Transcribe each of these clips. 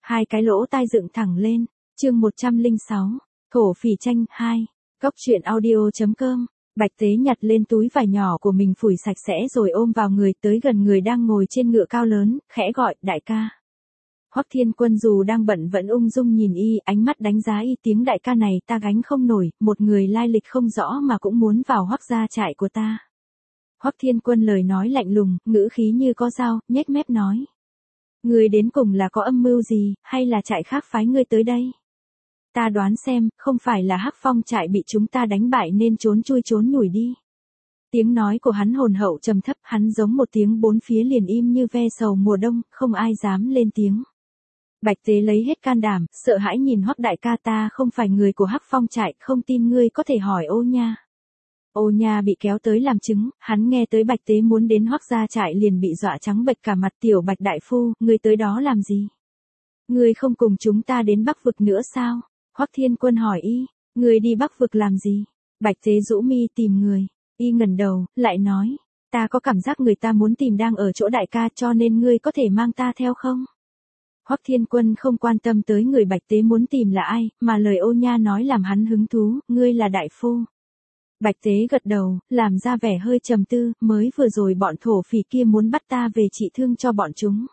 Hai cái lỗ tai dựng thẳng lên. Chương 106. Thổ phỉ tranh 2. Cốc truyện audio.com. Bạch Tế nhặt lên túi vải nhỏ của mình phủi sạch sẽ rồi ôm vào người tới gần người đang ngồi trên ngựa cao lớn, khẽ gọi, đại ca. Hoắc Thiên Quân dù đang bận vẫn ung dung nhìn y, ánh mắt đánh giá y, tiếng đại ca này ta gánh không nổi, một người lai lịch không rõ mà cũng muốn vào Hoắc gia trại của ta. Hoắc Thiên Quân lời nói lạnh lùng, ngữ khí như có dao, nhếch mép nói. Ngươi đến cùng là có âm mưu gì, hay là trại khác phái ngươi tới đây? Ta đoán xem, không phải là Hắc Phong trại bị chúng ta đánh bại nên trốn chui trốn nhủi đi. Tiếng nói của hắn hồn hậu trầm thấp, hắn giống một tiếng bốn phía liền im như ve sầu mùa đông, không ai dám lên tiếng. Bạch Tế lấy hết can đảm, sợ hãi nhìn Hoắc đại ca, ta không phải người của Hắc Phong trại, không tin ngươi có thể hỏi Ô Nha. Ô Nha bị kéo tới làm chứng, hắn nghe tới Bạch Tế muốn đến Hoắc gia trại liền bị dọa trắng bệch cả mặt. Tiểu Bạch đại phu, ngươi tới đó làm gì? Ngươi không cùng chúng ta đến Bắc vực nữa sao? Hoắc Thiên Quân hỏi y, ngươi đi Bắc vực làm gì? Bạch Tế rũ mi tìm người, y ngẩng đầu, lại nói, ta có cảm giác người ta muốn tìm đang ở chỗ đại ca, cho nên ngươi có thể mang ta theo không? Hoắc Thiên Quân không quan tâm tới người Bạch Tế muốn tìm là ai, mà lời Ô Nha nói làm hắn hứng thú, ngươi là đại phu. Bạch Tế gật đầu, làm ra vẻ hơi trầm tư, mới vừa rồi bọn thổ phỉ kia muốn bắt ta về trị thương cho bọn chúng.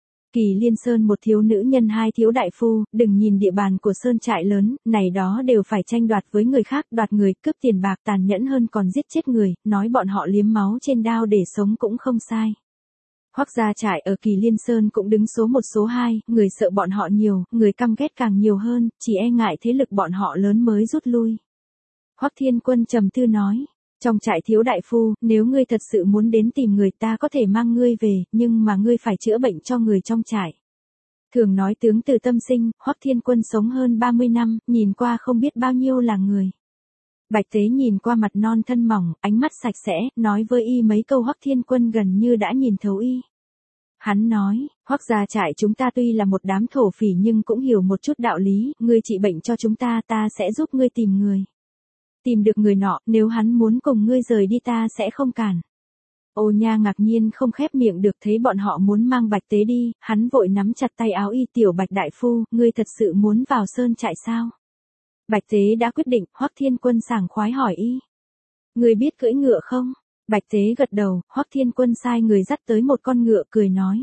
Kỳ Liên Sơn một thiếu nữ nhân hai thiếu đại phu, đừng nhìn địa bàn của sơn trại lớn, này đó đều phải tranh đoạt với người khác, đoạt người, cướp tiền bạc, tàn nhẫn hơn còn giết chết người, nói bọn họ liếm máu trên đao để sống cũng không sai. Hoắc gia trại ở Kỳ Liên Sơn cũng đứng số 1 số 2, người sợ bọn họ nhiều, người căm ghét càng nhiều hơn, chỉ e ngại thế lực bọn họ lớn mới rút lui. Hoắc Thiên Quân trầm tư nói, trong trại thiếu đại phu, nếu ngươi thật sự muốn đến tìm người ta có thể mang ngươi về, nhưng mà ngươi phải chữa bệnh cho người trong trại. Thường nói tướng từ tâm sinh, Hoắc Thiên Quân sống hơn 30 năm, nhìn qua không biết bao nhiêu là người. Bạch Tế nhìn qua mặt non thân mỏng, ánh mắt sạch sẽ, nói với y mấy câu Hoắc Thiên Quân gần như đã nhìn thấu y. Hắn nói, Hoắc gia trại chúng ta tuy là một đám thổ phỉ nhưng cũng hiểu một chút đạo lý, ngươi trị bệnh cho chúng ta, ta sẽ giúp ngươi tìm người. Tìm được người nọ, nếu hắn muốn cùng ngươi rời đi ta sẽ không cản. Ô Nha ngạc nhiên không khép miệng được, thấy bọn họ muốn mang Bạch Tế đi, hắn vội nắm chặt tay áo y, tiểu Bạch đại phu, ngươi thật sự muốn vào sơn trại sao? Bạch Tế đã quyết định, Hoắc Thiên Quân sảng khoái hỏi y. Ngươi biết cưỡi ngựa không? Bạch Tế gật đầu, Hoắc Thiên Quân sai người dắt tới một con ngựa cười nói.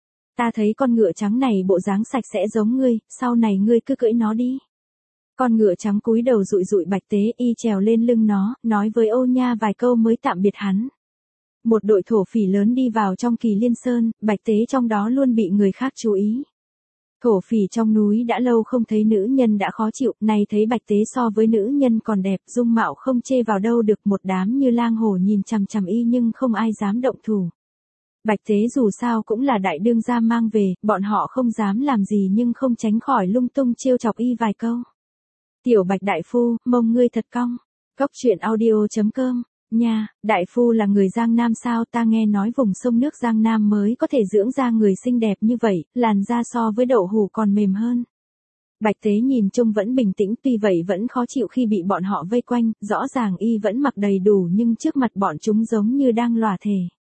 Ta thấy con ngựa trắng này bộ dáng sạch sẽ giống ngươi, sau này ngươi cứ cưỡi nó đi. Con ngựa trắng cúi đầu dụi dụi Bạch Tế, y trèo lên lưng nó, nói với Ô Nha vài câu mới tạm biệt hắn. Một đội thổ phỉ lớn đi vào trong Kỳ Liên Sơn, Bạch Tế trong đó luôn bị người khác chú ý. Thổ phỉ trong núi đã lâu không thấy nữ nhân đã khó chịu, này thấy Bạch Tế so với nữ nhân còn đẹp, dung mạo không chê vào đâu được, một đám như lang hổ nhìn chằm chằm y nhưng không ai dám động thủ. Bạch Tế dù sao cũng là đại đương gia mang về, bọn họ không dám làm gì nhưng không tránh khỏi lung tung trêu chọc y vài câu. Tiểu Bạch đại phu, mông ngươi thật cong. Cốc truyện audio.com. Nha, đại phu là người Giang Nam sao, ta nghe nói vùng sông nước Giang Nam mới có thể dưỡng ra người xinh đẹp như vậy, làn da so với đậu hũ còn mềm hơn. Bạch Tế nhìn trông vẫn bình tĩnh, tuy vậy vẫn khó chịu khi bị bọn họ vây quanh, rõ ràng y vẫn mặc đầy đủ nhưng trước mặt bọn chúng giống như đang lòa thể.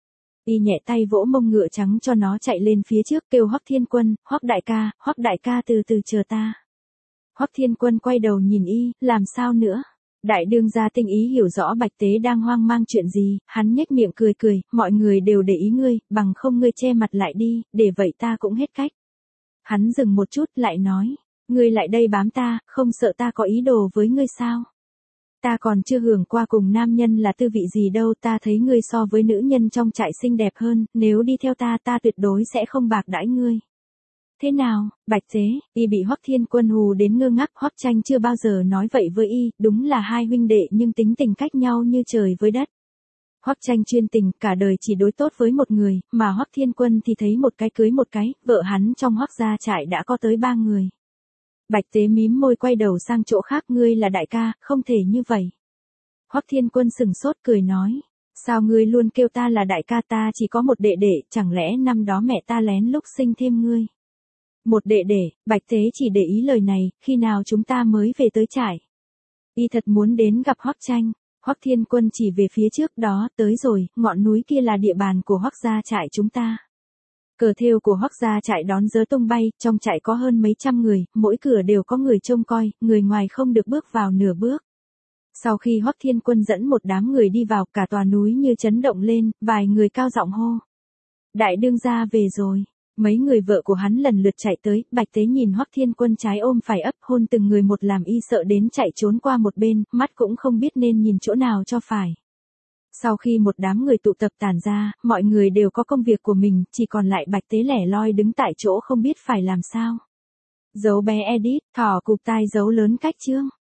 Y nhẹ tay vỗ mông ngựa trắng cho nó chạy lên phía trước, kêu Hoắc Thiên Quân, Hoắc đại ca từ từ chờ ta. Hoắc Thiên Quân quay đầu nhìn y, làm sao nữa? Đại đương gia tinh ý hiểu rõ Bạch Tế đang hoang mang chuyện gì, hắn nhếch miệng cười cười, mọi người đều để ý ngươi, bằng không ngươi che mặt lại đi, để vậy ta cũng hết cách. Hắn dừng một chút lại nói, ngươi lại đây bám ta, không sợ ta có ý đồ với ngươi sao? Ta còn chưa hưởng qua cùng nam nhân là tư vị gì đâu, ta thấy ngươi so với nữ nhân trong trại xinh đẹp hơn, nếu đi theo ta tuyệt đối sẽ không bạc đãi ngươi. Thế nào, Bạch Tế, y bị Hoắc Thiên Quân hù đến ngơ ngác, Hoắc Tranh chưa bao giờ nói vậy với y, đúng là hai huynh đệ nhưng tính tình cách nhau như trời với đất. Hoắc Tranh chuyên tình, cả đời chỉ đối tốt với một người, mà Hoắc Thiên Quân thì thấy một cái cưới một cái, vợ hắn trong Hoắc gia trại đã có tới 3 người. Bạch Tế mím môi quay đầu sang chỗ khác, ngươi là đại ca, không thể như vậy. Hoắc Thiên Quân sừng sốt cười nói, sao ngươi luôn kêu ta là đại ca, ta chỉ có một đệ đệ, chẳng lẽ năm đó mẹ ta lén lúc sinh thêm ngươi? Một đệ đệ, Bạch Tế chỉ để ý lời này, khi nào chúng ta mới về tới trại? Y thật muốn đến gặp Hoắc Tranh. Hoắc Thiên Quân chỉ về phía trước đó, tới rồi, ngọn núi kia là địa bàn của Hoắc gia trại chúng ta. Cờ thêu của Hoắc gia trại đón gió tung bay, trong trại có hơn mấy trăm người, mỗi cửa đều có người trông coi, người ngoài không được bước vào nửa bước. Sau khi Hoắc Thiên Quân dẫn một đám người đi vào, cả tòa núi như chấn động lên, vài người cao giọng hô. Đại đương gia về rồi. Mấy người vợ của hắn lần lượt chạy tới, Bạch Tế nhìn Hoắc Thiên Quân trái ôm phải ấp hôn từng người một làm y sợ đến chạy trốn qua một bên, mắt cũng không biết nên nhìn chỗ nào cho phải. Sau khi một đám người tụ tập tản ra, mọi người đều có công việc của mình, chỉ còn lại Bạch Tế lẻ loi đứng tại chỗ không biết phải làm sao. Dấu bé Edit, thỏ cụp tai dấu lớn cách chương.